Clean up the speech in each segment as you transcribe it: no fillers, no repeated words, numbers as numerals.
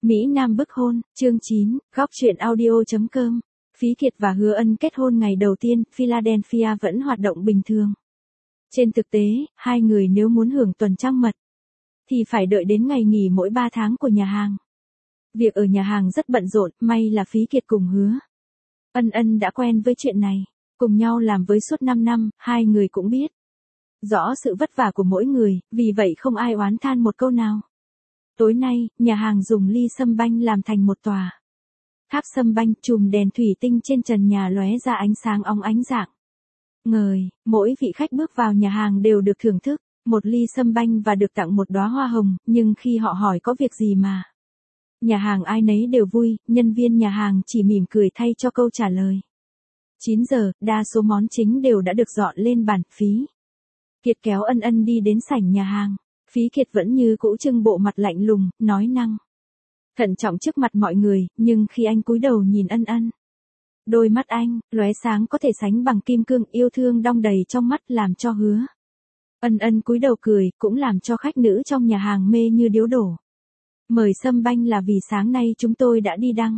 Mỹ Nam bức hôn, chương 9, góc truyện audio.com. Phí Kiệt và Hứa Ân kết hôn ngày đầu tiên, Philadelphia vẫn hoạt động bình thường. Trên thực tế, hai người nếu muốn hưởng tuần trăng mật, thì phải đợi đến ngày nghỉ mỗi 3 tháng của nhà hàng. Việc ở nhà hàng rất bận rộn, may là Phí Kiệt cùng Hứa Ân đã quen với chuyện này, cùng nhau làm với suốt 5 năm, hai người cũng biết rõ sự vất vả của mỗi người, vì vậy không ai oán than một câu nào. Tối nay, nhà hàng dùng ly sâm banh làm thành một tòa tháp sâm banh, chùm đèn thủy tinh trên trần nhà lóe ra ánh sáng óng ánh rạng ngời. Mỗi vị khách bước vào nhà hàng đều được thưởng thức một ly sâm banh và được tặng một đóa hoa hồng, nhưng khi họ hỏi có việc gì mà nhà hàng ai nấy đều vui, nhân viên nhà hàng chỉ mỉm cười thay cho câu trả lời. 9 giờ, đa số món chính đều đã được dọn lên bàn. Phí Kiệt kéo Ân đi đến sảnh nhà hàng. Phí Kiệt vẫn như cũ trưng bộ mặt lạnh lùng, nói năng thận trọng trước mặt mọi người, nhưng khi anh cúi đầu nhìn Ân, đôi mắt anh lóe sáng có thể sánh bằng kim cương, yêu thương đong đầy trong mắt làm cho Hứa Ân cúi đầu cười, cũng làm cho khách nữ trong nhà hàng mê như điếu đổ. Mời sâm banh là vì sáng nay chúng tôi đã đi đăng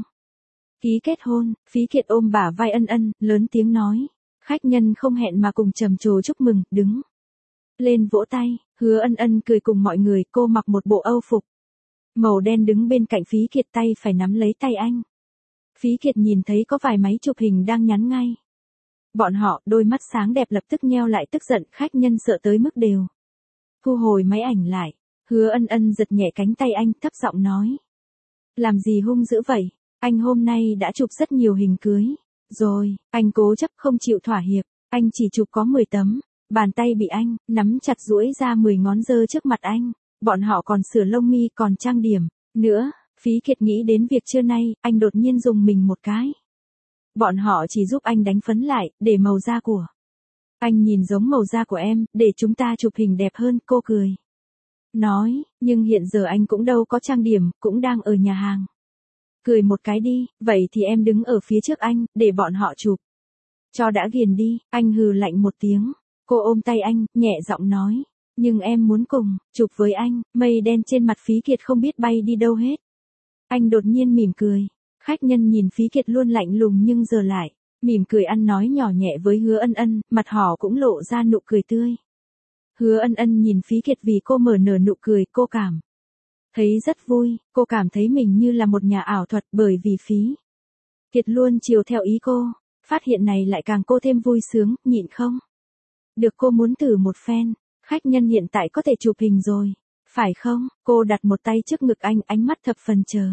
ký kết hôn. Phí Kiệt ôm bả vai Ân, lớn tiếng nói. Khách nhân không hẹn mà cùng trầm trồ chúc mừng, đứng lên vỗ tay. Hứa Ân cười cùng mọi người, cô mặc một bộ âu phục màu đen đứng bên cạnh Phí Kiệt, tay phải nắm lấy tay anh. Phí Kiệt nhìn thấy có vài máy chụp hình đang nhắn ngay bọn họ, đôi mắt sáng đẹp lập tức nheo lại, tức giận. Khách nhân sợ tới mức đều thu hồi máy ảnh lại. Hứa Ân giật nhẹ cánh tay anh, thấp giọng nói. Làm gì hung dữ vậy? Anh hôm nay đã chụp rất nhiều hình cưới rồi. Anh cố chấp không chịu thỏa hiệp. Anh chỉ chụp có 10 tấm. Bàn tay bị anh nắm chặt duỗi ra 10 ngón giơ trước mặt anh. Bọn họ còn sửa lông mi, còn trang điểm nữa. Phí Kiệt nghĩ đến việc trưa nay, anh đột nhiên dùng mình một cái. Bọn họ chỉ giúp anh đánh phấn lại, để màu da của anh nhìn giống màu da của em, để chúng ta chụp hình đẹp hơn. Cô cười nói, nhưng hiện giờ anh cũng đâu có trang điểm, cũng đang ở nhà hàng. Cười một cái đi, vậy thì em đứng ở phía trước anh, để bọn họ chụp cho đã ghiền đi. Anh hừ lạnh một tiếng. Cô ôm tay anh, nhẹ giọng nói. Nhưng em muốn cùng chụp với anh. Mây đen trên mặt Phí Kiệt không biết bay đi đâu hết. Anh đột nhiên mỉm cười. Khách nhân nhìn Phí Kiệt luôn lạnh lùng nhưng giờ lại mỉm cười, ăn nói nhỏ nhẹ với Hứa Ân, mặt họ cũng lộ ra nụ cười tươi. Hứa Ân nhìn Phí Kiệt vì cô mở nở nụ cười, cô cảm thấy rất vui. Cô cảm thấy mình như là một nhà ảo thuật, bởi vì Phí Kiệt luôn chiều theo ý cô. Phát hiện này lại càng cô thêm vui sướng, nhịn không được, cô muốn thử một phen. Khách nhân hiện tại có thể chụp hình rồi, phải không? Cô đặt một tay trước ngực anh, ánh mắt thập phần chờ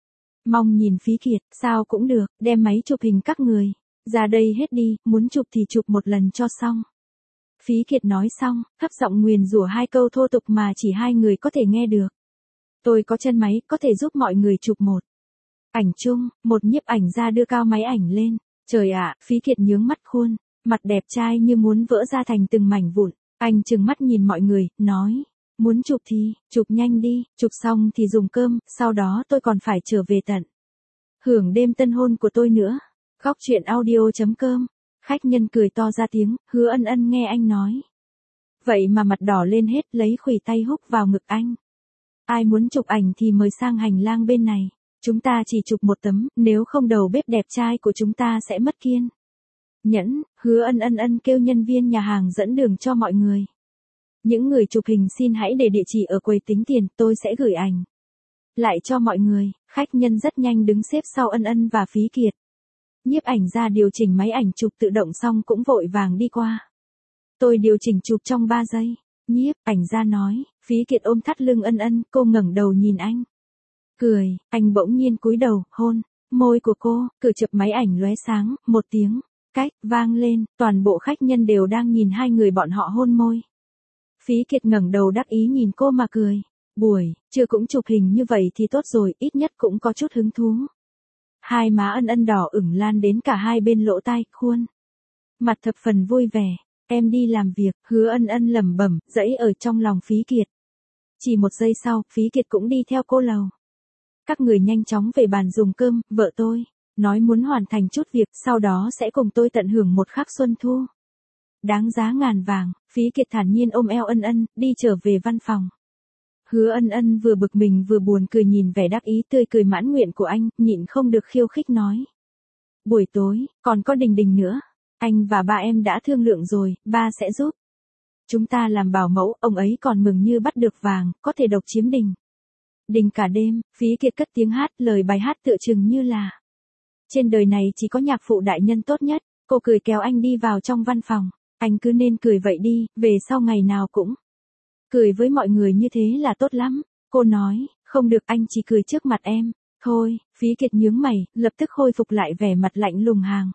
mong nhìn Phí Kiệt. Sao cũng được, đem máy chụp hình các người ra đây hết đi, muốn chụp thì chụp một lần cho xong. Phí Kiệt nói xong, thấp giọng nguyền rủa 2 câu thô tục mà chỉ hai người có thể nghe được. Tôi có chân máy, có thể giúp mọi người chụp một ảnh chung. Một nhiếp ảnh gia đưa cao máy ảnh lên. Trời ạ, Phí Kiệt nhướng mắt, khuôn mặt đẹp trai như muốn vỡ ra thành từng mảnh vụn. Anh trừng mắt nhìn mọi người, nói. Muốn chụp thì, chụp nhanh đi, chụp xong thì dùng cơm, sau đó tôi còn phải trở về tận hưởng đêm tân hôn của tôi nữa. Góc truyện audio.com. Khách nhân cười to ra tiếng. Hứa Ân nghe anh nói vậy mà mặt đỏ lên hết, lấy khuỷu tay húc vào ngực anh. Ai muốn chụp ảnh thì mời sang hành lang bên này. Chúng ta chỉ chụp một tấm, nếu không đầu bếp đẹp trai của chúng ta sẽ mất kiên nhẫn. Hứa Ân kêu nhân viên nhà hàng dẫn đường cho mọi người. Những người chụp hình xin hãy để địa chỉ ở quầy tính tiền, tôi sẽ gửi ảnh lại cho mọi người. Khách nhân rất nhanh đứng xếp sau Ân và Phí Kiệt. Nhiếp ảnh ra điều chỉnh máy ảnh chụp tự động xong cũng vội vàng đi qua. Tôi điều chỉnh chụp trong 3 giây. Nhiếp ảnh ra nói. Phí Kiệt ôm thắt lưng Ân, cô ngẩng đầu nhìn anh. Cười, anh bỗng nhiên cúi đầu, hôn môi của cô, cử chụp máy ảnh lóe sáng, một tiếng cách vang lên, toàn bộ khách nhân đều đang nhìn hai người bọn họ hôn môi. Phí Kiệt ngẩng đầu đắc ý nhìn cô mà cười. Buổi trưa cũng chụp hình như vậy thì tốt rồi, ít nhất cũng có chút hứng thú. Hai má Ân đỏ ửng lan đến cả hai bên lỗ tai, khuôn mặt thập phần vui vẻ. Em đi làm việc. Hứa Ân lẩm bẩm, dẫy ở trong lòng Phí Kiệt. Chỉ 1 giây sau, Phí Kiệt cũng đi theo cô lầu. Các người nhanh chóng về bàn dùng cơm. Vợ tôi nói muốn hoàn thành chút việc, sau đó sẽ cùng tôi tận hưởng một khắc xuân thu đáng giá ngàn vàng. Phí Kiệt thản nhiên ôm eo Ân, đi trở về văn phòng. Hứa Ân Ân vừa bực mình vừa buồn cười nhìn vẻ đắc ý tươi cười mãn nguyện của anh, nhịn không được khiêu khích nói. Buổi tối, còn có Đình Đình nữa. Anh và ba em đã thương lượng rồi, ba sẽ giúp. Chúng ta làm bảo mẫu, ông ấy còn mừng như bắt được vàng, có thể độc chiếm Đình. Đình cả đêm, Phí Kiệt cất tiếng hát, lời bài hát tựa chừng như là. Trên đời này chỉ có nhạc phụ đại nhân tốt nhất. Cô cười kéo anh đi vào trong văn phòng. Anh cứ nên cười vậy đi, về sau ngày nào cũng. Cười với mọi người như thế là tốt lắm. Cô nói, không được, anh chỉ cười trước mặt em. Thôi, Phí Kiệt nhướng mày, lập tức khôi phục lại vẻ mặt lạnh lùng hàng.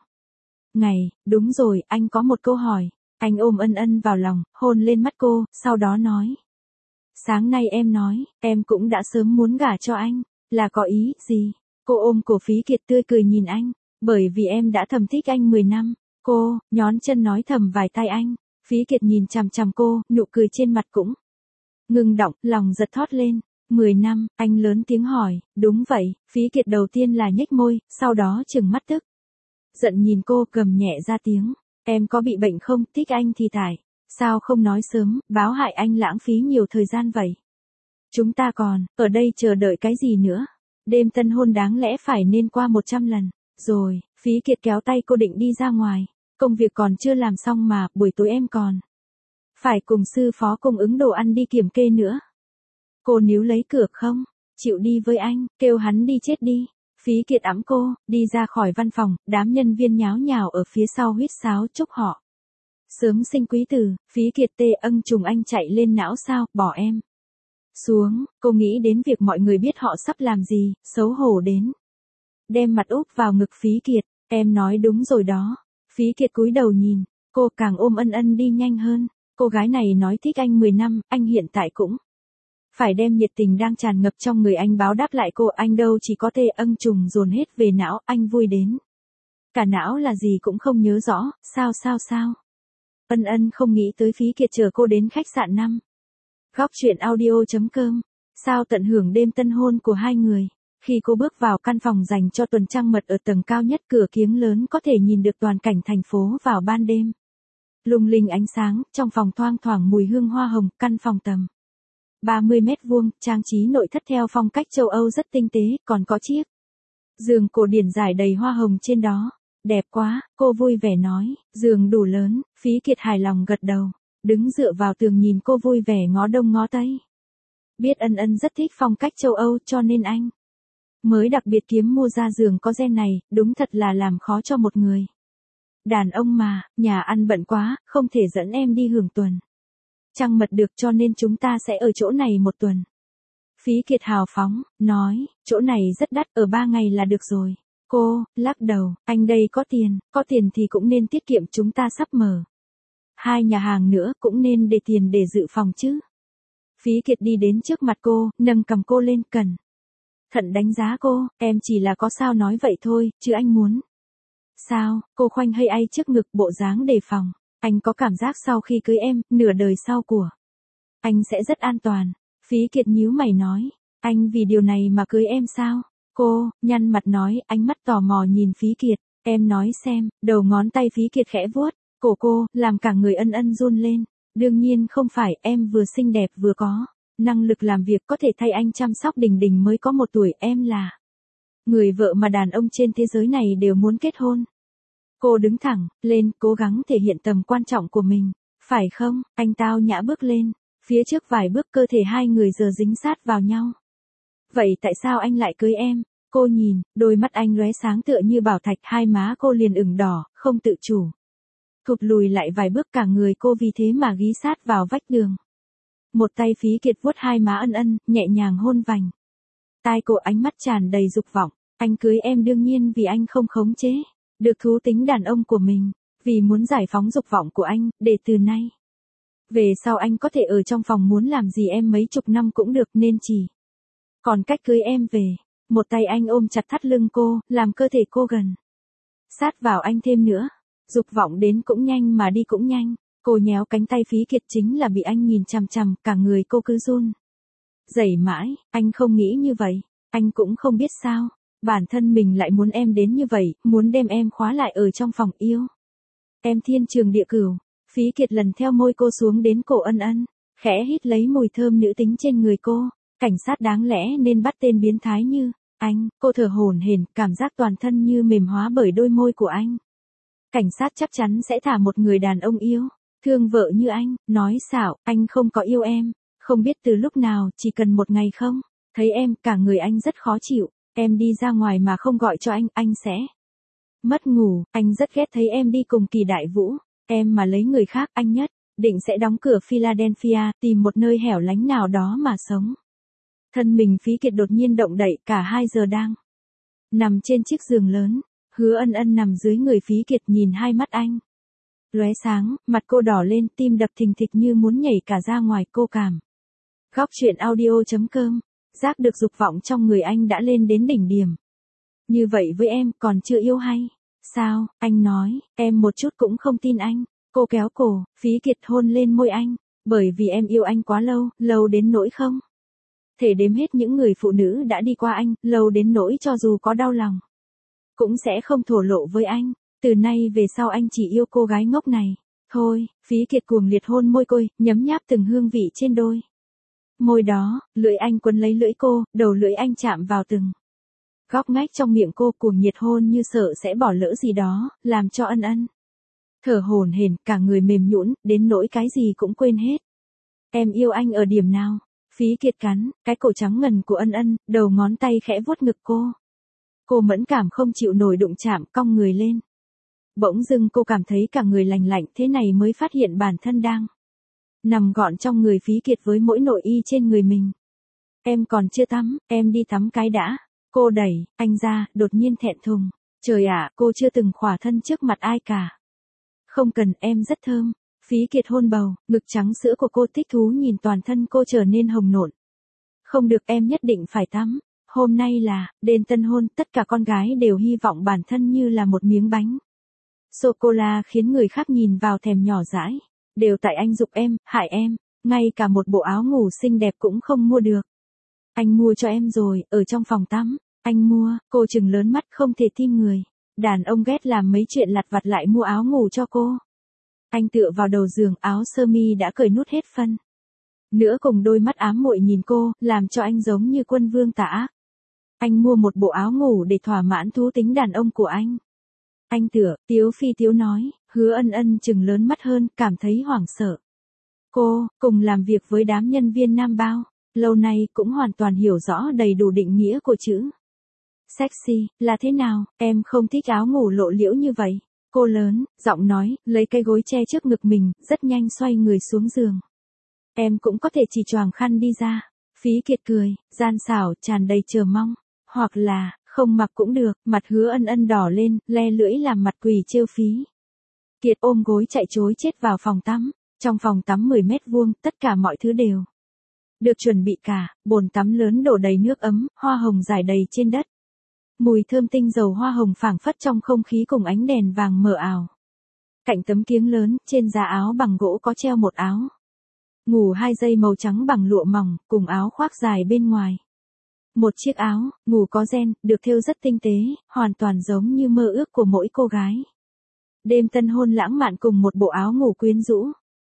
Đúng rồi, anh có một câu hỏi. Anh ôm Ân Ân vào lòng, hôn lên mắt cô, sau đó nói. Sáng nay em nói, em cũng đã sớm muốn gả cho anh. Là có ý gì? Cô ôm cổ Phí Kiệt tươi cười nhìn anh. Bởi vì em đã thầm thích anh 10 năm. Cô, nhón chân nói thầm vài tai anh. Phí Kiệt nhìn chằm chằm cô, nụ cười trên mặt cũng ngừng động, lòng giật thót lên. 10 năm, anh lớn tiếng hỏi, đúng vậy, Phí Kiệt đầu tiên là nhếch môi, sau đó trừng mắt tức. Giận nhìn cô, gầm nhẹ ra tiếng. Em có bị bệnh không, thích anh thì thải. Sao không nói sớm, báo hại anh lãng phí nhiều thời gian vậy. Chúng ta còn, ở đây chờ đợi cái gì nữa. Đêm tân hôn đáng lẽ phải nên qua 100 lần. Rồi, Phí Kiệt kéo tay cô định đi ra ngoài. Công việc còn chưa làm xong mà, buổi tối em còn. Phải cùng sư phó cung ứng đồ ăn đi kiểm kê nữa. Cô níu lấy cửa không? Chịu đi với anh, kêu hắn đi chết đi. Phí Kiệt ẵm cô, đi ra khỏi văn phòng, đám nhân viên nháo nhào ở phía sau huýt sáo chúc họ. Sớm sinh quý tử, Phí Kiệt tê âng trùng anh chạy lên não sao, bỏ em. Xuống, cô nghĩ đến việc mọi người biết họ sắp làm gì, xấu hổ đến. Đem mặt úp vào ngực Phí Kiệt, em nói đúng rồi đó. Phí Kiệt cúi đầu nhìn, cô càng ôm Ân Ân đi nhanh hơn. Cô gái này nói thích anh 10 năm, anh hiện tại cũng phải đem nhiệt tình đang tràn ngập trong người anh báo đáp lại cô, anh đâu chỉ có tê âng trùng dồn hết về não, anh vui đến. Cả não là gì cũng không nhớ rõ, sao. Ân Ân không nghĩ tới Phí Kiệt chờ cô đến khách sạn 5. Góc truyện audio.com. Sao tận hưởng đêm tân hôn của hai người. Khi cô bước vào căn phòng dành cho tuần trăng mật ở tầng cao nhất, cửa kiếng lớn có thể nhìn được toàn cảnh thành phố vào ban đêm. Lung linh ánh sáng, trong phòng thoang thoảng mùi hương hoa hồng, căn phòng tầm 30 mét vuông, trang trí nội thất theo phong cách châu Âu rất tinh tế, còn có chiếc giường cổ điển trải đầy hoa hồng trên đó. Đẹp quá, cô vui vẻ nói, giường đủ lớn, Phí Kiệt hài lòng gật đầu, đứng dựa vào tường nhìn cô vui vẻ ngó đông ngó tây. Biết Ân Ân rất thích phong cách châu Âu cho nên anh mới đặc biệt kiếm mua ra giường có gen này, đúng thật là làm khó cho một người. Đàn ông mà, nhà ăn bận quá, không thể dẫn em đi hưởng tuần trăng mật được cho nên chúng ta sẽ ở chỗ này một tuần. Phí Kiệt hào phóng, nói, chỗ này rất đắt, ở 3 ngày là được rồi. Cô, lắc đầu, anh đây có tiền thì cũng nên tiết kiệm, chúng ta sắp mở 2 nhà hàng nữa, cũng nên để tiền để dự phòng chứ. Phí Kiệt đi đến trước mặt cô, nâng cầm cô lên, cẩn thận đánh giá cô, em chỉ là có sao nói vậy thôi, chứ anh muốn. Sao, cô khoanh hay ai trước ngực bộ dáng đề phòng. Anh có cảm giác sau khi cưới em, nửa đời sau của anh sẽ rất an toàn. Phí Kiệt nhíu mày nói, anh vì điều này mà cưới em sao? Cô, nhăn mặt nói, ánh mắt tò mò nhìn Phí Kiệt, em nói xem, đầu ngón tay Phí Kiệt khẽ vuốt cổ cô, làm cả người Ân Ân run lên. Đương nhiên không phải, em vừa xinh đẹp vừa có năng lực làm việc, có thể thay anh chăm sóc Đình Đình mới có 1 tuổi, em là người vợ mà đàn ông trên thế giới này đều muốn kết hôn. Cô đứng thẳng lên, cố gắng thể hiện tầm quan trọng của mình. Phải không? Anh tao nhã bước lên. Phía trước vài bước cơ thể hai người giờ dính sát vào nhau. Vậy tại sao anh lại cưới em? Cô nhìn, đôi mắt anh lóe sáng tựa như bảo thạch, hai má cô liền ửng đỏ, không tự chủ thụt lùi lại vài bước, cả người cô vì thế mà ghi sát vào vách tường. Một tay Phí Kiệt vuốt hai má Ân Ân, nhẹ nhàng hôn vành tai cô, ánh mắt tràn đầy dục vọng. Anh cưới em đương nhiên vì anh không khống chế được thú tính đàn ông của mình, vì muốn giải phóng dục vọng của anh, để từ nay về sau anh có thể ở trong phòng muốn làm gì em mấy chục năm cũng được, nên chỉ còn cách cưới em về. Một tay anh ôm chặt thắt lưng cô, làm cơ thể cô gần sát vào anh thêm nữa. Dục vọng đến cũng nhanh mà đi cũng nhanh. Cô nhéo cánh tay Phí Kiệt, chính là bị anh nhìn chằm chằm, cả người cô cứ run rẩy mãi. Anh không nghĩ như vậy, anh cũng không biết sao bản thân mình lại muốn em đến như vậy, muốn đem em khóa lại ở trong phòng yêu em thiên trường địa cửu. Phí Kiệt lần theo môi cô xuống đến cổ Ân Ân, khẽ hít lấy mùi thơm nữ tính trên người cô. Cảnh sát đáng lẽ nên bắt tên biến thái như anh, cô thở hổn hển, cảm giác toàn thân như mềm hóa bởi đôi môi của anh. Cảnh sát chắc chắn sẽ thả một người đàn ông yêu thương vợ như anh, nói xạo, anh không có yêu em, không biết từ lúc nào, chỉ cần một ngày không thấy em, cả người anh rất khó chịu, em đi ra ngoài mà không gọi cho anh sẽ mất ngủ, anh rất ghét thấy em đi cùng Kỳ Đại Vũ, em mà lấy người khác, anh nhất định sẽ đóng cửa Philadelphia, tìm một nơi hẻo lánh nào đó mà sống. Thân mình Phí Kiệt đột nhiên động đậy, cả 2 giờ đang nằm trên chiếc giường lớn. Hứa Ân Ân nằm dưới người Phí Kiệt, nhìn hai mắt anh lóe sáng, mặt cô đỏ lên, tim đập thình thịch như muốn nhảy cả ra ngoài. Cô cảm Góc truyện audio.com. Giác được dục vọng trong người anh đã lên đến đỉnh điểm. Như vậy với em còn chưa yêu hay sao? Anh nói, em một chút cũng không tin anh. Cô kéo cổ, Phí Kiệt hôn lên môi anh. Bởi vì em yêu anh quá lâu, lâu đến nỗi không thể đếm hết những người phụ nữ đã đi qua anh, lâu đến nỗi cho dù có đau lòng cũng sẽ không thổ lộ với anh. Từ nay về sau anh chỉ yêu cô gái ngốc này thôi. Phí Kiệt cuồng liệt hôn môi cô, nhấm nháp từng hương vị trên đôi môi đó, lưỡi anh quấn lấy lưỡi cô, đầu lưỡi anh chạm vào từng góc ngách trong miệng cô, cuồng nhiệt hôn như sợ sẽ bỏ lỡ gì đó, làm cho Ân Ân thở hổn hển, cả người mềm nhũn, đến nỗi cái gì cũng quên hết. Em yêu anh ở điểm nào? Phí Kiệt cắn cái cổ trắng ngần của Ân Ân, đầu ngón tay khẽ vuốt ngực cô. Cô mẫn cảm không chịu nổi đụng chạm, cong người lên. Bỗng dưng cô cảm thấy cả người lành lạnh, thế này mới phát hiện bản thân đang nằm gọn trong người Phí Kiệt với mỗi nội y trên người mình. Em còn chưa tắm, em đi tắm cái đã. Cô đẩy anh ra, đột nhiên thẹn thùng. Trời ạ, cô chưa từng khỏa thân trước mặt ai cả. Không cần, em rất thơm. Phí Kiệt hôn bầu, ngực trắng sữa của cô, thích thú nhìn toàn thân cô trở nên hồng nộn. Không được, em nhất định phải tắm. Hôm nay là đêm tân hôn, tất cả con gái đều hy vọng bản thân như là một miếng bánh sô-cô-la khiến người khác nhìn vào thèm nhỏ dãi. Đều tại anh giục em, hại em, ngay cả một bộ áo ngủ xinh đẹp cũng không mua được. Anh mua cho em rồi, ở trong phòng tắm, anh mua. Cô trừng lớn mắt không thể tin người. Đàn ông ghét làm mấy chuyện lặt vặt lại mua áo ngủ cho cô. Anh tựa vào đầu giường, áo sơ mi đã cởi nút hết phân nữa, cùng đôi mắt ám muội nhìn cô, làm cho anh giống như quân vương tà ác. Anh mua một bộ áo ngủ để thỏa mãn thú tính đàn ông của anh. Anh tựa, tiếu phi tiếu nói. Hứa Ân Ân trừng lớn mắt hơn, cảm thấy hoảng sợ. Cô, cùng làm việc với đám nhân viên nam bao, lâu nay cũng hoàn toàn hiểu rõ đầy đủ định nghĩa của chữ sexy là thế nào. Em không thích áo ngủ lộ liễu như vậy. Cô lớn giọng nói, lấy cây gối che trước ngực mình, rất nhanh xoay người xuống giường. Em cũng có thể chỉ choàng khăn đi ra. Phí Kiệt cười, gian xảo, tràn đầy chờ mong. Hoặc là, không mặc cũng được. Mặt Hứa Ân Ân đỏ lên, le lưỡi làm mặt quỷ trêu Phí Kiệt ôm gối chạy trối chết vào phòng tắm. Trong phòng tắm 10 mét vuông, tất cả mọi thứ đều được chuẩn bị cả. Bồn tắm lớn đổ đầy nước ấm, hoa hồng rải đầy trên đất. Mùi thơm tinh dầu hoa hồng phảng phất trong không khí cùng ánh đèn vàng mờ ảo. Cạnh tấm kiếng lớn, trên giá áo bằng gỗ có treo một áo ngủ 2 dây màu trắng bằng lụa mỏng, cùng áo khoác dài bên ngoài. Một chiếc áo ngủ có ren, được thêu rất tinh tế, hoàn toàn giống như mơ ước của mỗi cô gái. Đêm tân hôn lãng mạn cùng một bộ áo ngủ quyến rũ.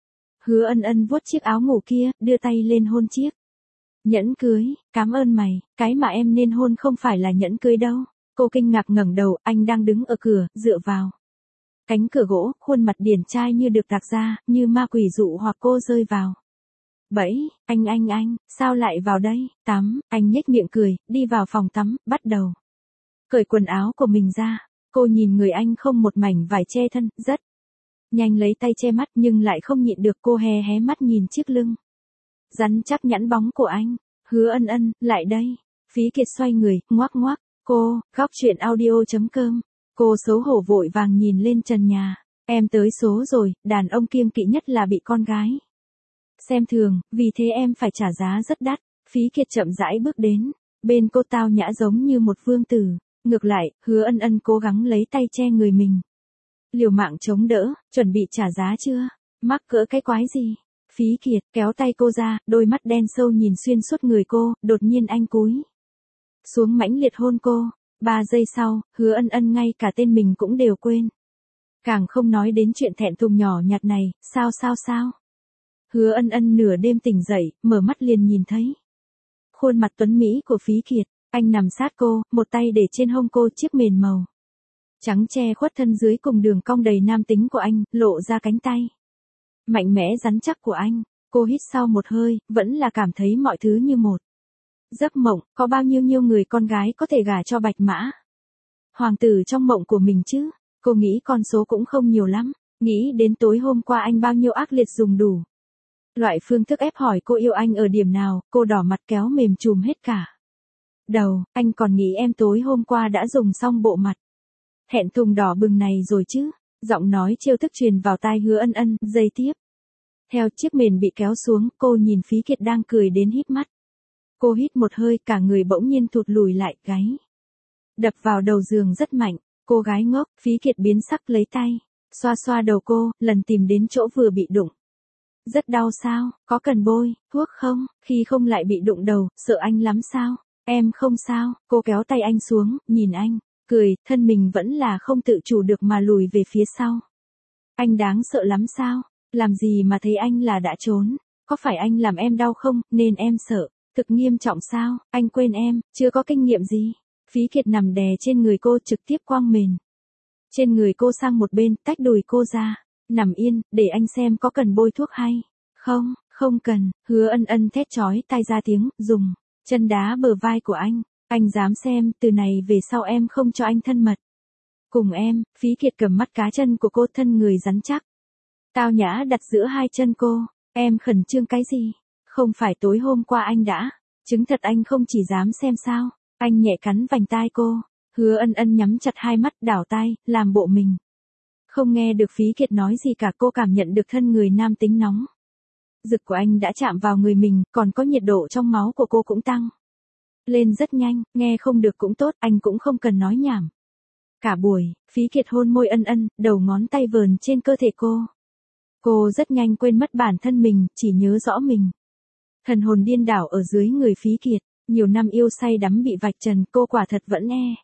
Hứa Ân Ân vuốt chiếc áo ngủ kia, đưa tay lên hôn chiếc nhẫn cưới. Cảm ơn mày, cái mà em nên hôn không phải là nhẫn cưới đâu. Cô kinh ngạc ngẩng đầu, anh đang đứng ở cửa, dựa vào cánh cửa gỗ, khuôn mặt điển trai như được tạc ra, như ma quỷ dụ hoặc cô rơi vào bẫy. Anh, sao lại vào đây? Tắm. Anh nhếch miệng cười, đi vào phòng tắm, bắt đầu cởi quần áo của mình ra. Cô nhìn người anh không một mảnh vải che thân, rất nhanh lấy tay che mắt, nhưng lại không nhịn được, cô hé hé mắt nhìn chiếc lưng rắn chắc nhẵn bóng của anh. Hứa Ân Ân, lại đây. Phí Kiệt xoay người, ngoác ngoác. Cô, Góc truyện audio.com. Cô xấu hổ vội vàng nhìn lên trần nhà. Em tới số rồi, đàn ông kiêng kỵ nhất là bị con gái xem thường, vì thế em phải trả giá rất đắt. Phí Kiệt chậm rãi bước đến. Bên cô tao nhã giống như một vương tử. Ngược lại, Hứa Ân Ân cố gắng lấy tay che người mình. Liều mạng chống đỡ, chuẩn bị trả giá chưa? Mắc cỡ cái quái gì? Phí Kiệt kéo tay cô ra, đôi mắt đen sâu nhìn xuyên suốt người cô, đột nhiên anh cúi xuống mãnh liệt hôn cô. 3 giây sau, Hứa Ân Ân ngay cả tên mình cũng đều quên. Càng không nói đến chuyện thẹn thùng nhỏ nhặt này, sao? Hứa Ân Ân nửa đêm tỉnh dậy, mở mắt liền nhìn thấy khuôn mặt tuấn mỹ của Phí Kiệt, anh nằm sát cô, một tay để trên hông cô chiếc mền màu trắng che khuất thân dưới cùng đường cong đầy nam tính của anh, lộ ra cánh tay mạnh mẽ rắn chắc của anh. Cô hít sau một hơi, vẫn là cảm thấy mọi thứ như một giấc mộng, có bao nhiêu người con gái có thể gả cho Bạch Mã hoàng tử trong mộng của mình chứ? Cô nghĩ con số cũng không nhiều lắm, nghĩ đến tối hôm qua anh bao nhiêu ác liệt dùng đủ loại phương thức ép hỏi cô yêu anh ở điểm nào, cô đỏ mặt kéo mềm chùm hết cả đầu. Anh còn nghĩ em tối hôm qua đã dùng xong bộ mặt hẹn thùng đỏ bừng này rồi chứ? Giọng nói trêu thức truyền vào tai Hứa Ân Ân. Giây tiếp theo chiếc mền bị kéo xuống, cô nhìn Phí Kiệt đang cười đến híp mắt. Cô hít một hơi, cả người bỗng nhiên thụt lùi lại, gáy đập vào đầu giường rất mạnh. Cô gái ngốc. Phí Kiệt biến sắc lấy tay xoa xoa đầu cô, lần tìm đến chỗ vừa bị đụng. Rất đau sao? Có cần bôi thuốc không? Khi không lại bị đụng đầu, sợ anh lắm sao? Em không sao. Cô kéo tay anh xuống, nhìn anh cười, thân mình vẫn là không tự chủ được mà lùi về phía sau. Anh đáng sợ lắm sao? Làm gì mà thấy anh là đã trốn? Có phải anh làm em đau không, nên em sợ? Thực nghiêm trọng sao? Anh quên em, chưa có kinh nghiệm gì. Phí Kiệt nằm đè trên người cô, trực tiếp quăng mền trên người cô sang một bên, tách đùi cô ra. Nằm yên, để anh xem có cần bôi thuốc hay không. Không cần. Hứa Ân Ân thét chói tai ra tiếng, dùng chân đá bờ vai của anh. Anh dám xem, từ này về sau em không cho anh thân mật cùng em. Phí Kiệt cầm mắt cá chân của cô, thân người rắn chắc tao nhã đặt giữa hai chân cô. Em khẩn trương cái gì? Không phải tối hôm qua anh đã chứng thật anh không chỉ dám xem sao? Anh nhẹ cắn vành tai cô. Hứa Ân Ân nhắm chặt hai mắt, đảo tai, làm bộ mình không nghe được Phí Kiệt nói gì cả. Cô cảm nhận được thân người nam tính nóng rực của anh đã chạm vào người mình, còn có nhiệt độ trong máu của cô cũng tăng lên rất nhanh. Nghe không được cũng tốt, anh cũng không cần nói nhảm. Cả buổi, Phí Kiệt hôn môi Ân Ân, đầu ngón tay vờn trên cơ thể cô. Cô rất nhanh quên mất bản thân mình, chỉ nhớ rõ mình thần hồn điên đảo ở dưới người Phí Kiệt. Nhiều năm yêu say đắm bị vạch trần, cô quả thật vẫn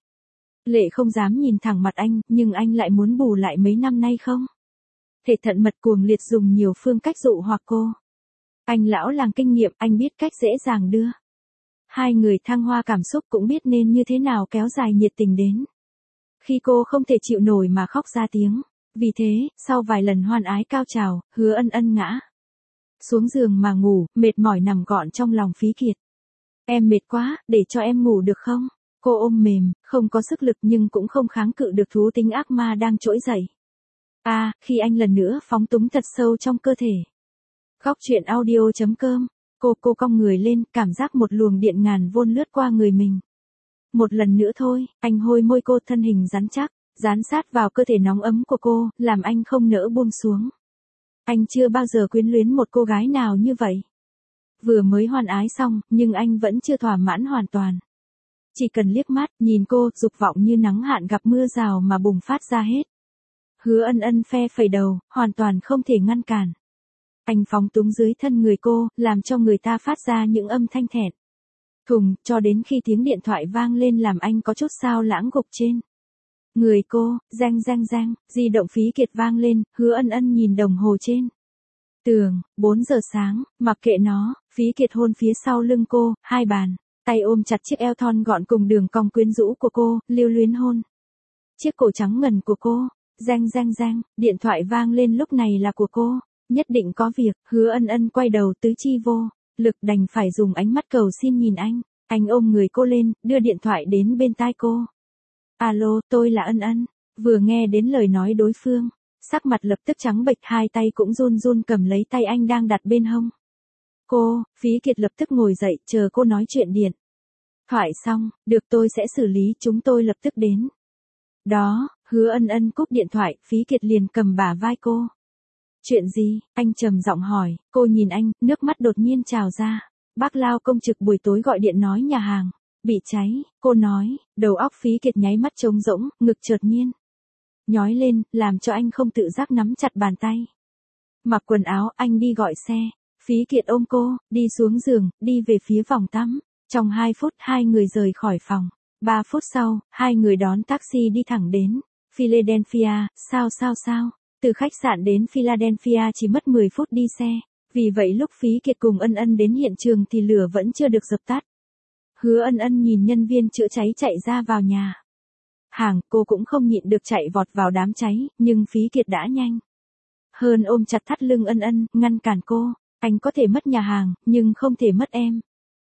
lệ không dám nhìn thẳng mặt anh, nhưng anh lại muốn bù lại mấy năm nay không thể thận mật cuồng liệt dùng nhiều phương cách dụ hoặc cô. Anh lão làng kinh nghiệm, anh biết cách dễ dàng đưa hai người thăng hoa cảm xúc, cũng biết nên như thế nào kéo dài nhiệt tình đến khi cô không thể chịu nổi mà khóc ra tiếng. Vì thế, sau vài lần hoan ái cao trào, Hứa Ân Ân ngã xuống giường mà ngủ, mệt mỏi nằm gọn trong lòng Phí Kiệt. Em mệt quá, để cho em ngủ được không? Cô ôm mềm, không có sức lực nhưng cũng không kháng cự được thú tính ác ma đang trỗi dậy. Khi anh lần nữa phóng túng thật sâu trong cơ thể. Góc truyện audio.com. Cô cong người lên, cảm giác một luồng điện ngàn vôn lướt qua người mình. Một lần nữa thôi, anh hôi môi cô, thân hình rắn chắc dán sát vào cơ thể nóng ấm của cô, làm anh không nỡ buông xuống. Anh chưa bao giờ quyến luyến một cô gái nào như vậy. Vừa mới hoan ái xong, nhưng anh vẫn chưa thỏa mãn hoàn toàn. Chỉ cần liếc mắt, nhìn cô, dục vọng như nắng hạn gặp mưa rào mà bùng phát ra hết. Hứa Ân Ân phe phẩy đầu, hoàn toàn không thể ngăn cản. Anh phóng túng dưới thân người cô, làm cho người ta phát ra những âm thanh thẹn thùng, cho đến khi tiếng điện thoại vang lên làm anh có chút sao lãng gục trên người cô. Reng reng reng, di động Phí Kiệt vang lên. Hứa Ân Ân nhìn đồng hồ trên tường, 4 giờ sáng, mặc kệ nó. Phí Kiệt hôn phía sau lưng cô, hai bàn tay ôm chặt chiếc eo thon gọn cùng đường cong quyến rũ của cô, lưu luyến hôn chiếc cổ trắng ngần của cô. Reng reng reng, điện thoại vang lên, lúc này là của cô. Nhất định có việc. Hứa Ân Ân quay đầu, tứ chi vô lực đành phải dùng ánh mắt cầu xin nhìn anh. Anh ôm người cô lên, đưa điện thoại đến bên tai cô. Alo, tôi là Ân Ân. Vừa nghe đến lời nói đối phương, sắc mặt lập tức trắng bệch, hai tay cũng run run cầm lấy tay anh đang đặt bên hông cô. Phí Kiệt lập tức ngồi dậy, chờ cô nói chuyện điện thoại xong. Được, tôi sẽ xử lý, chúng tôi lập tức đến. Đó. Hứa Ân Ân cúp điện thoại, Phí Kiệt liền cầm bả vai cô. Chuyện gì? Anh trầm giọng hỏi. Cô nhìn anh, nước mắt đột nhiên trào ra. Bác Lao công trực buổi tối gọi điện nói nhà hàng bị cháy. Cô nói. Đầu óc Phí Kiệt nháy mắt trống rỗng, ngực chợt nhiên nhói lên, làm cho anh không tự giác nắm chặt bàn tay. Mặc quần áo, anh đi gọi xe. Phí Kiệt ôm cô, đi xuống giường, đi về phía phòng tắm. Trong 2 phút, hai người rời khỏi phòng. 3 phút sau, hai người đón taxi đi thẳng đến Philadelphia. Sao? Từ khách sạn đến Philadelphia chỉ mất 10 phút đi xe. Vì vậy lúc Phí Kiệt cùng Ân Ân đến hiện trường thì lửa vẫn chưa được dập tắt. Hứa Ân Ân nhìn nhân viên chữa cháy chạy ra vào nhà hàng, cô cũng không nhịn được chạy vọt vào đám cháy, nhưng Phí Kiệt đã nhanh hơn ôm chặt thắt lưng Ân Ân, ngăn cản cô. Anh có thể mất nhà hàng, nhưng không thể mất em.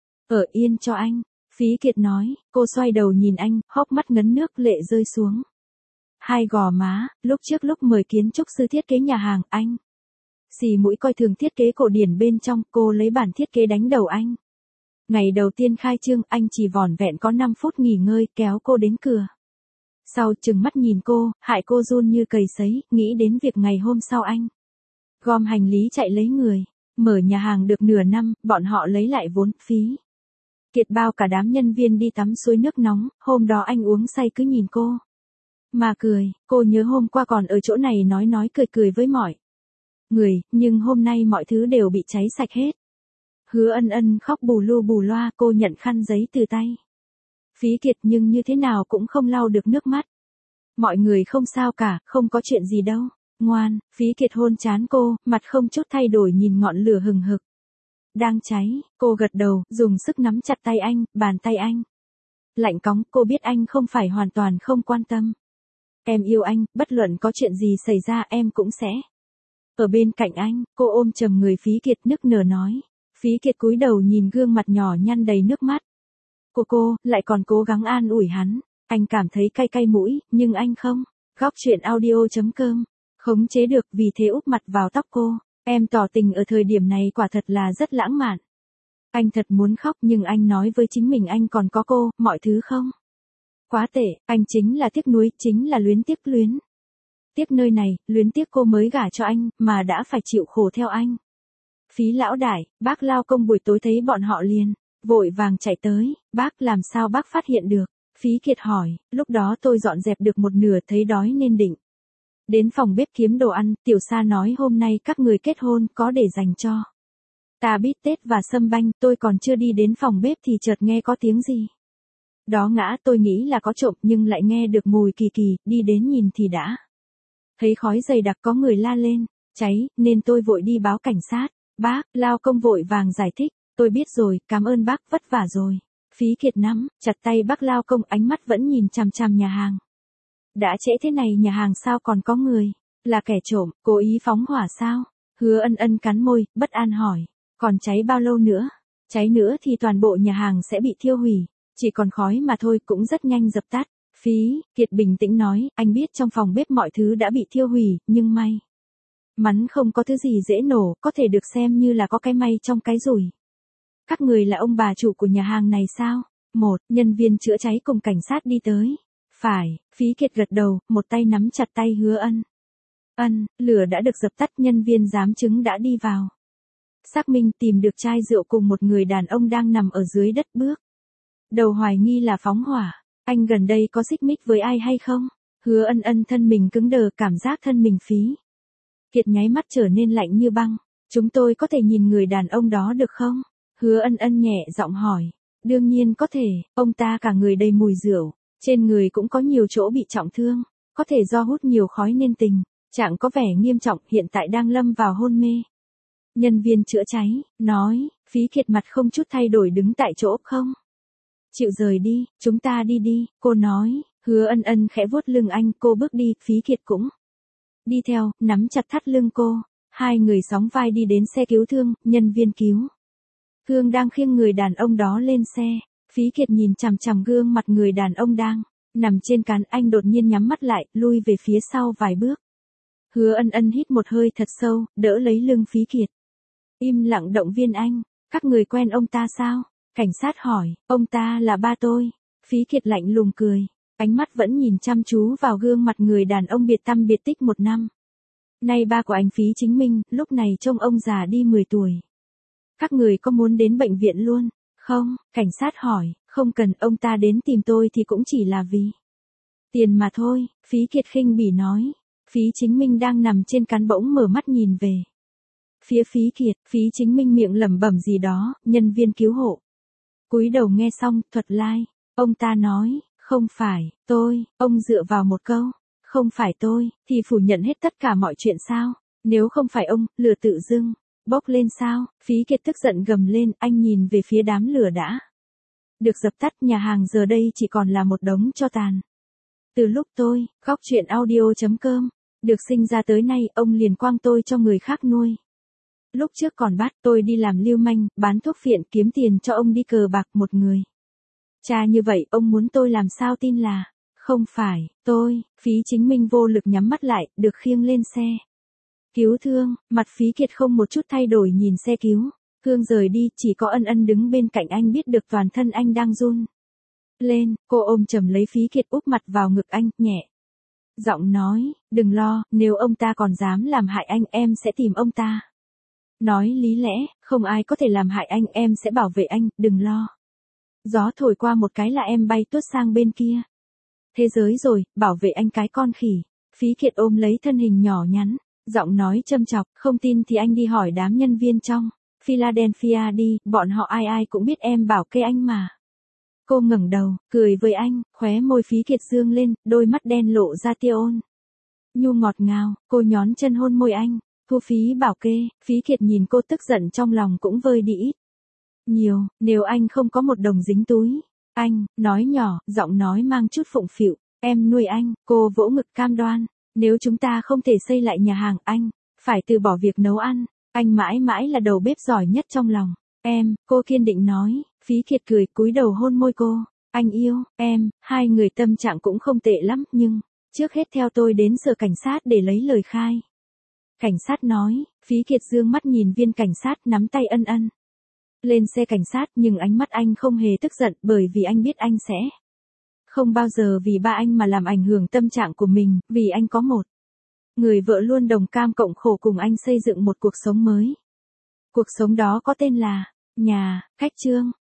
Ở yên cho anh, Phí Kiệt nói. Cô xoay đầu nhìn anh, hốc mắt ngấn nước lệ rơi xuống hai gò má. Lúc trước lúc mời kiến trúc sư thiết kế nhà hàng, anh xì mũi coi thường thiết kế cổ điển bên trong, cô lấy bản thiết kế đánh đầu anh. Ngày đầu tiên khai trương, anh chỉ vỏn vẹn có 5 phút nghỉ ngơi, kéo cô đến cửa. Sau chừng mắt nhìn cô, hại cô run như cầy sấy, nghĩ đến việc ngày hôm sau anh gom hành lý chạy lấy người. Mở nhà hàng được nửa năm, bọn họ lấy lại vốn. Phí Kiệt bao cả đám nhân viên đi tắm suối nước nóng, hôm đó anh uống say cứ nhìn cô mà cười. Cô nhớ hôm qua còn ở chỗ này nói cười với mọi người, nhưng hôm nay mọi thứ đều bị cháy sạch hết. Hứa Ân Ân khóc bù lu bù loa, cô nhận khăn giấy từ tay Phí Kiệt nhưng như thế nào cũng không lau được nước mắt. Mọi người không sao cả, không có chuyện gì đâu. Ngoan. Phí Kiệt hôn trán cô, mặt không chút thay đổi nhìn ngọn lửa hừng hực đang cháy. Cô gật đầu, dùng sức nắm chặt tay anh, bàn tay anh lạnh cóng. Cô biết anh không phải hoàn toàn không quan tâm. Em yêu anh, bất luận có chuyện gì xảy ra em cũng sẽ ở bên cạnh anh. Cô ôm chầm người Phí Kiệt nức nở nói. Phí Kiệt cúi đầu nhìn gương mặt nhỏ nhăn đầy nước mắt của cô, lại còn cố gắng an ủi hắn. Anh cảm thấy cay cay mũi, nhưng anh không. Góc chuyện audio.com. Khống chế được, vì thế úp mặt vào tóc cô. Em tỏ tình ở thời điểm này quả thật là rất lãng mạn. Anh thật muốn khóc, nhưng anh nói với chính mình anh còn có cô, mọi thứ không quá tệ. Anh chính là tiếc nuối, chính là luyến tiếc luyến. Tiếc nơi này, luyến tiếc cô mới gả cho anh, mà đã phải chịu khổ theo anh. Phí lão đại, bác lao công buổi tối thấy bọn họ liền vội vàng chạy tới. Bác làm sao bác phát hiện được? Phí Kiệt hỏi. Lúc đó tôi dọn dẹp được một nửa, thấy đói nên định đến phòng bếp kiếm đồ ăn. Tiểu Sa nói hôm nay các người kết hôn, có để dành cho ta bít tết và sâm banh. Tôi còn chưa đi đến phòng bếp thì chợt nghe có tiếng gì đó ngã. Tôi nghĩ là có trộm, nhưng lại nghe được mùi kỳ kỳ. Đi đến nhìn thì đã thấy khói dày đặc, có người la lên cháy, nên tôi vội đi báo cảnh sát. Bác lao công vội vàng giải thích. Tôi biết rồi, cảm ơn bác, vất vả rồi. Phí Kiệt nắm chặt tay bác lao công, ánh mắt vẫn nhìn chằm chằm nhà hàng. Đã trễ thế này nhà hàng sao còn có người? Là kẻ trộm, cố ý phóng hỏa sao? Hứa Ân Ân cắn môi, bất an hỏi. Còn cháy bao lâu nữa? Cháy nữa thì toàn bộ nhà hàng sẽ bị thiêu hủy. Chỉ còn khói mà thôi, cũng rất nhanh dập tắt. Phí Kiệt bình tĩnh nói. Anh biết trong phòng bếp mọi thứ đã bị thiêu hủy, nhưng may mắn không có thứ gì dễ nổ, có thể được xem như là có cái may trong cái rủi. Các người là ông bà chủ của nhà hàng này sao? Một nhân viên chữa cháy cùng cảnh sát đi tới. Phải. Phí Kiệt gật đầu, một tay nắm chặt tay Hứa Ân Ân. Lửa đã được dập tắt, nhân viên giám chứng đã đi vào xác minh, tìm được chai rượu cùng một người đàn ông đang nằm ở dưới đất. Bước đầu hoài nghi là phóng hỏa. Anh gần đây có xích mích với ai hay không? Hứa Ân Ân thân mình cứng đờ, cảm giác thân mình Phí Kiệt nháy mắt trở nên lạnh như băng. Chúng tôi có thể nhìn người đàn ông đó được không? Hứa Ân Ân nhẹ giọng hỏi. Đương nhiên có thể, ông ta cả người đầy mùi rượu, trên người cũng có nhiều chỗ bị trọng thương, có thể do hút nhiều khói nên tình trạng có vẻ nghiêm trọng, hiện tại đang lâm vào hôn mê. Nhân viên chữa cháy nói. Phí Kiệt mặt không chút thay đổi đứng tại chỗ. Không chịu rời đi, chúng ta đi đi, cô nói. Hứa Ân Ân khẽ vuốt lưng anh, cô bước đi, Phí Kiệt cũng đi theo, nắm chặt thắt lưng cô. Hai người sóng vai đi đến xe cứu thương, nhân viên cứu thương đang khiêng người đàn ông đó lên xe. Phí Kiệt nhìn chằm chằm gương mặt người đàn ông đang nằm trên cán, anh đột nhiên nhắm mắt lại, lui về phía sau vài bước. Hứa Ân Ân hít một hơi thật sâu, đỡ lấy lưng Phí Kiệt. Im lặng động viên anh. Các người quen ông ta sao? Cảnh sát hỏi. Ông ta là ba tôi. Phí Kiệt lạnh lùng cười. Ánh mắt vẫn nhìn chăm chú vào gương mặt người đàn ông biệt tăm biệt tích một năm nay, ba của anh Phí Chính Minh. Lúc này trông ông già đi 10 tuổi. Các người có muốn đến bệnh viện luôn không? Cảnh sát hỏi. Không cần, ông ta đến tìm tôi thì cũng chỉ là vì tiền mà thôi. Phí Kiệt khinh bỉ nói. Phí Chính Minh đang nằm trên cán bỗng mở mắt nhìn về phía Phí Kiệt. Phí Chính Minh miệng lẩm bẩm gì đó. Nhân viên cứu hộ cúi đầu nghe xong, thuật lại. Ông ta nói. Không phải tôi. Ông dựa vào một câu không phải tôi thì phủ nhận hết tất cả mọi chuyện sao? Nếu không phải ông, lửa tự dưng Bốc lên sao? Phí Kiệt tức giận gầm lên, anh nhìn về phía đám lửa đã được dập tắt, nhà hàng giờ đây chỉ còn là một đống tro tàn. Từ lúc tôi, góc chuyện audio.com, được sinh ra tới nay, ông liền quăng tôi cho người khác nuôi. Lúc trước còn bắt tôi đi làm lưu manh, bán thuốc phiện kiếm tiền cho ông đi cờ bạc một người. Cha như vậy, ông muốn tôi làm sao tin là, không phải, tôi, Phí Chính Minh vô lực nhắm mắt lại, được khiêng lên xe cứu thương, mặt Phí Kiệt không một chút thay đổi nhìn xe cứu thương rời đi, chỉ có Ân Ân đứng bên cạnh anh biết được toàn thân anh đang run lên, cô ôm chầm lấy Phí Kiệt úp mặt vào ngực anh, nhẹ giọng nói, đừng lo, nếu ông ta còn dám làm hại anh em sẽ tìm ông ta. Nói lý lẽ, không ai có thể làm hại anh, em sẽ bảo vệ anh, đừng lo. Gió thổi qua một cái là em bay tuốt sang bên kia. Thế giới rồi, bảo vệ anh cái con khỉ. Phí Kiệt ôm lấy thân hình nhỏ nhắn, giọng nói châm chọc, không tin thì anh đi hỏi đám nhân viên trong Philadelphia đi, bọn họ ai ai cũng biết em bảo kê anh mà. Cô ngẩng đầu, cười với anh, khóe môi Phí Kiệt dương lên, đôi mắt đen lộ ra tia ôn nhu ngọt ngào, cô nhón chân hôn môi anh, thu phí bảo kê. Phí Kiệt nhìn cô tức giận trong lòng cũng vơi đi ít nhiều, nếu anh không có một đồng dính túi. Anh, nói nhỏ, giọng nói mang chút phụng phịu, em nuôi anh, cô vỗ ngực cam đoan, nếu chúng ta không thể xây lại nhà hàng anh, phải từ bỏ việc nấu ăn, anh mãi mãi là đầu bếp giỏi nhất trong lòng. Em, cô kiên định nói, Phí Kiệt cười cúi đầu hôn môi cô, anh yêu, em, hai người tâm trạng cũng không tệ lắm, nhưng, trước hết theo tôi đến sở cảnh sát để lấy lời khai. Cảnh sát nói, Phí Kiệt dương mắt nhìn viên cảnh sát nắm tay Ân Ân lên xe cảnh sát, nhưng ánh mắt anh không hề tức giận, bởi vì anh biết anh sẽ không bao giờ vì ba anh mà làm ảnh hưởng tâm trạng của mình, vì anh có một người vợ luôn đồng cam cộng khổ cùng anh xây dựng một cuộc sống mới. Cuộc sống đó có tên là nhà. Cách chương